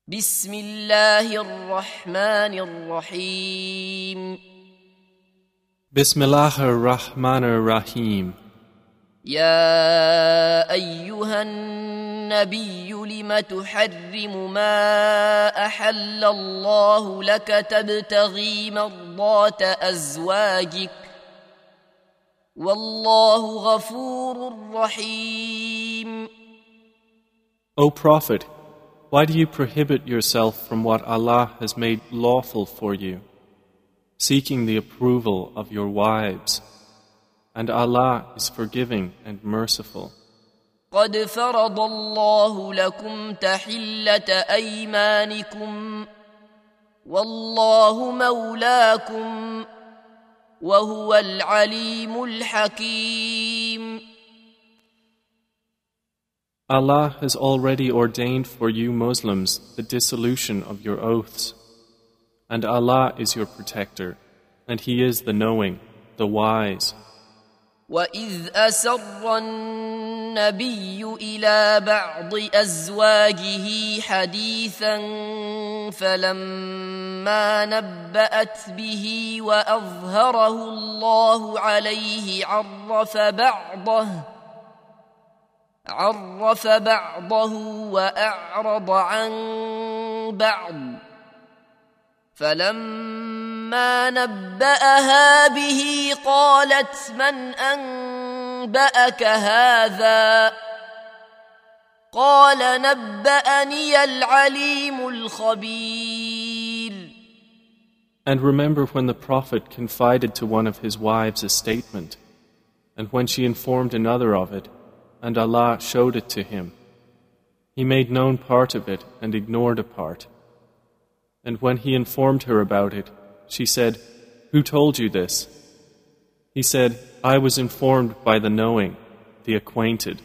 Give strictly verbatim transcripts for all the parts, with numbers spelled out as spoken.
بسم الله الرحمن الرحيم Bismillah ar-Rahman ar-Rahim. يا أيها النبي لم تحرم ما أحل الله لك تبتغي مرضات أزواجك والله غفور رحيم. O Prophet, why do you prohibit yourself from what Allah has made lawful for you, seeking the approval of your wives? And Allah is forgiving and merciful. قد فرض الله لكم تحلة أيمانكم والله مولاكم وهو العليم الحكيم. Allah has already ordained for you Muslims the dissolution of your oaths. And Allah is your protector, and He is the knowing, the wise. وَإِذْ أَسَرَّ النَّبِيُّ إِلَى بَعْضِ أَزْوَاجِهِ حَدِيثًا فَلَمَّا نَبَّأَتْ بِهِ وَأَظْهَرَهُ اللَّهُ عَلَيْهِ عَرَّفَ بَعْضَهُ عَرَّفَ بَعْضَهُ وَأَعْرَضَ عَنْ بَعْضٍ فلما نبأها به قالت من أنبأك هذا قال نبأني العليم الخبير. And remember when the Prophet confided to one of his wives a statement, and when she informed another of it, and Allah showed it to him. He made known part of it and ignored a part. And when he informed her about it, she said, "Who told you this?" He said, "I was informed by the knowing, the acquainted."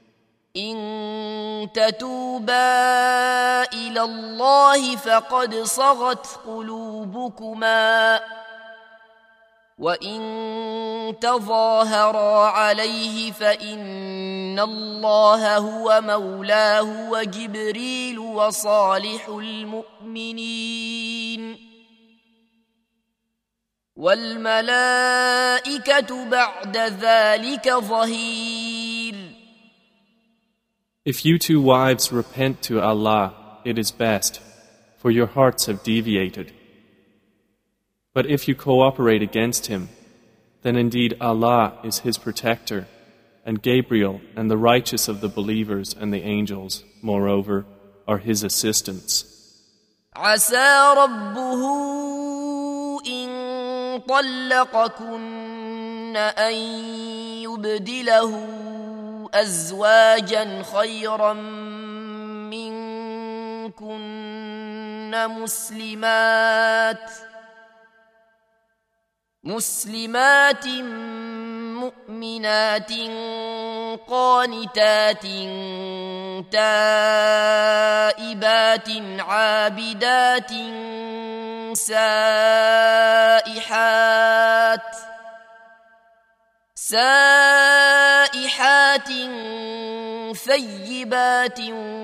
إن تتوبا إلى الله فقد صغت قلوبكما وإن تظاهرا عليه فإن الله هو مولاه وجبريل وصالح المؤمنين والملائكة بعد ذلك ظهير. If you two wives repent to Allah, it is best, for your hearts have deviated. But if you cooperate against him, then indeed Allah is his protector, and Gabriel and the righteous of the believers and the angels, moreover, are his assistants. عسى ربه إن طلقكن أن يبدله أزواجا خيرا منكن مسلمات مسلمات مؤمنات قانتات تائبات عابدات سائحات سائحات ثيبات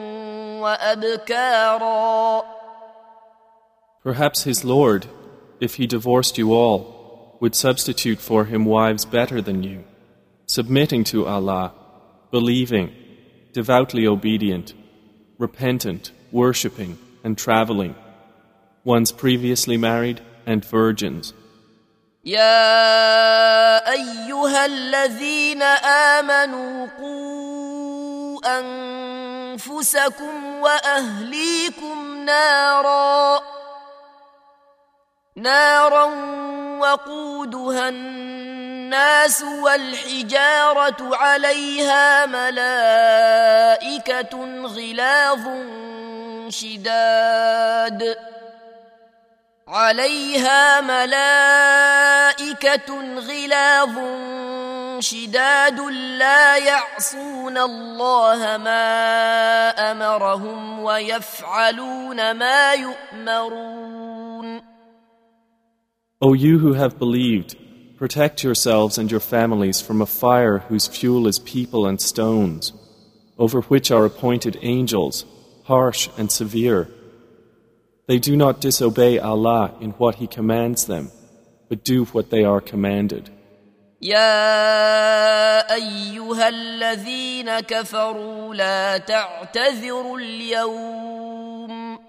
وأبكارا. Perhaps his Lord, if he divorced you all, would substitute for him wives better than you, submitting to Allah, believing, devoutly obedient, repentant, worshipping, and traveling, ones previously married and virgins. يا أيها الذين آمنوا قوا أنفسكم وأهليكم نارا نارا وقودها الناس والحجارة عليها ملائكة غلاظ شداد عليها ملائكة غلاظ شداد لا يعصون الله ما أمرهم ويفعلون ما يؤمرون. O you who have believed, protect yourselves and your families from a fire whose fuel is people and stones, over which are appointed angels, harsh and severe, They do not disobey Allah in what He commands them, but do what they are commanded. يا أيها الذين كفروا لا تعتذروا اليوم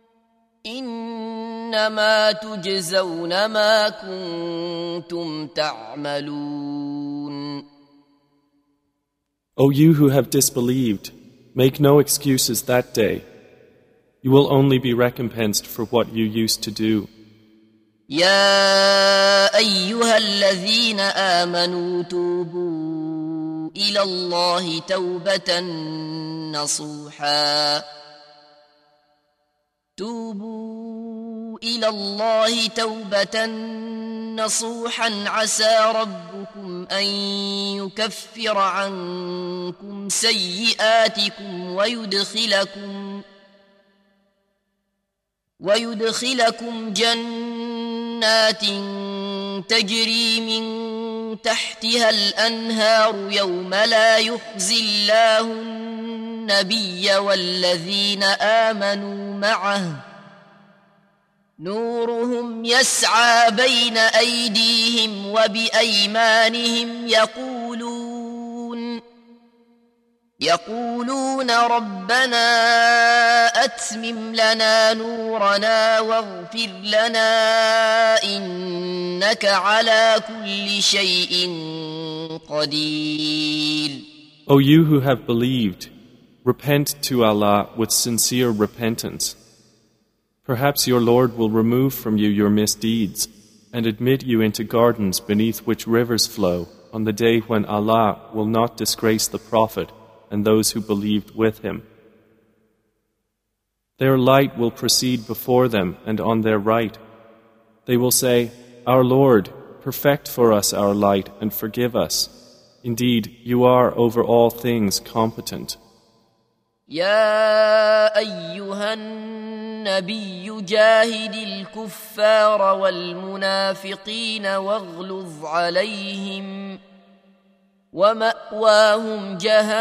إنما تجزون ما كنتم تعملون. O you who have disbelieved, make no excuses that day. You will only be recompensed for what you used to do. يا أيها الذين آمنوا توبوا إلى الله توبة نصوحا توبوا إلى الله توبة نصوحا عسى ربكم أن يكفر عنكم سيئاتكم ويدخلكم ويدخلكم جنات تجري من تحتها الأنهار يوم لا يخزي الله النبي والذين آمنوا معه نورهم يسعى بين أيديهم وبأيمانهم يقولون يقولون ربنا أتمم لنا نورنا واغفر لنا إنك على كل شيء قدير. O you who have believed, repent to Allah with sincere repentance. Perhaps your Lord will remove from you your misdeeds and admit you into gardens beneath which rivers flow on the day when Allah will not disgrace the Prophet and those who believed with him. Their light will proceed before them and on their right. They will say, Our Lord, perfect for us our light and forgive us. Indeed, you are over all things competent. يا أيها النبي جاهد الكفار والمنافقين واغلظ عليهم ومأواهم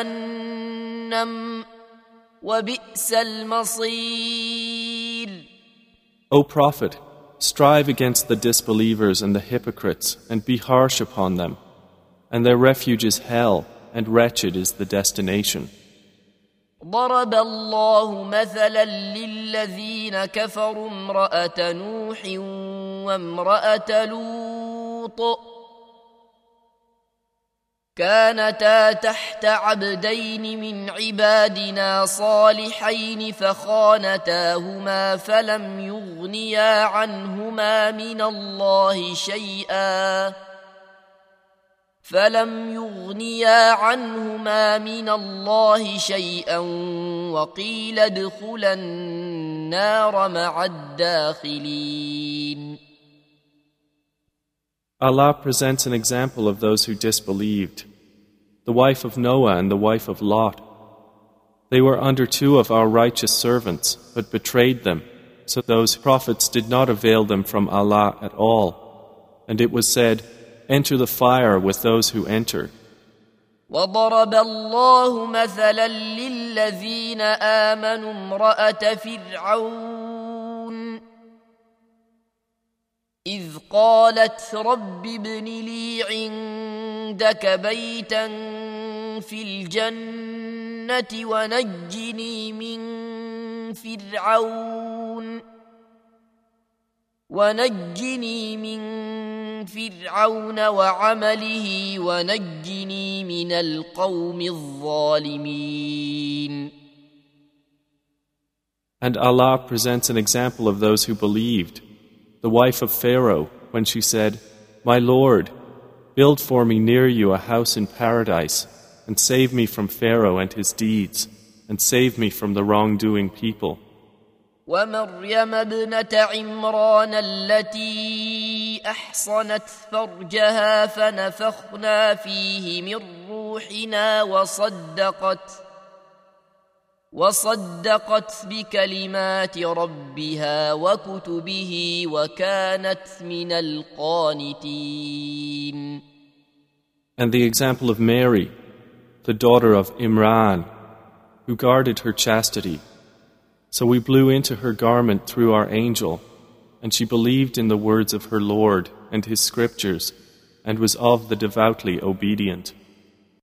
جهنم وبئس المصير. O Prophet, strive against the disbelievers and the hypocrites and be harsh upon them, and their refuge is hell, and wretched is the destination. ضرب الله مثلا للذين كفروا امرأة نوح وامرأة لوط كانتا تحت عبدين من عبادنا صالحين فخانتاهما فلم يغنيا عنهما من الله شيئا فلم يغنيا عنهما من الله شيئا وقيل ادخلا النار مع الداخلين. Allah presents an example of those who disbelieved. The wife of Noah and the wife of Lot. They were under two of our righteous servants, but betrayed them, so those prophets did not avail them from Allah at all. And it was said, Enter the fire with those who enter. وضرب الله مثلا للذين آمنوا امرأة فرعون إذ قالت رب ابن لي عندك بيتا في الجنة ونجني من فرعون ونجني من فرعون وعمله ونجني من القوم الظالمين. And Allah presents an example of those who believed. The wife of Pharaoh, when she said, My Lord, build for me near you a house in paradise, and save me from Pharaoh and his deeds, and save me from the wrongdoing people. ومريم ابنة عمران التي أحصنت فرجها فنفخنا فيه من روحنا وصدقت وصدقت بكلمات ربها وكتبه وكانت من القانتين. And the example of Mary, the daughter of Imran, who guarded her chastity, So we blew into her garment through our angel, and she believed in the words of her Lord and His scriptures, and was of the devoutly obedient.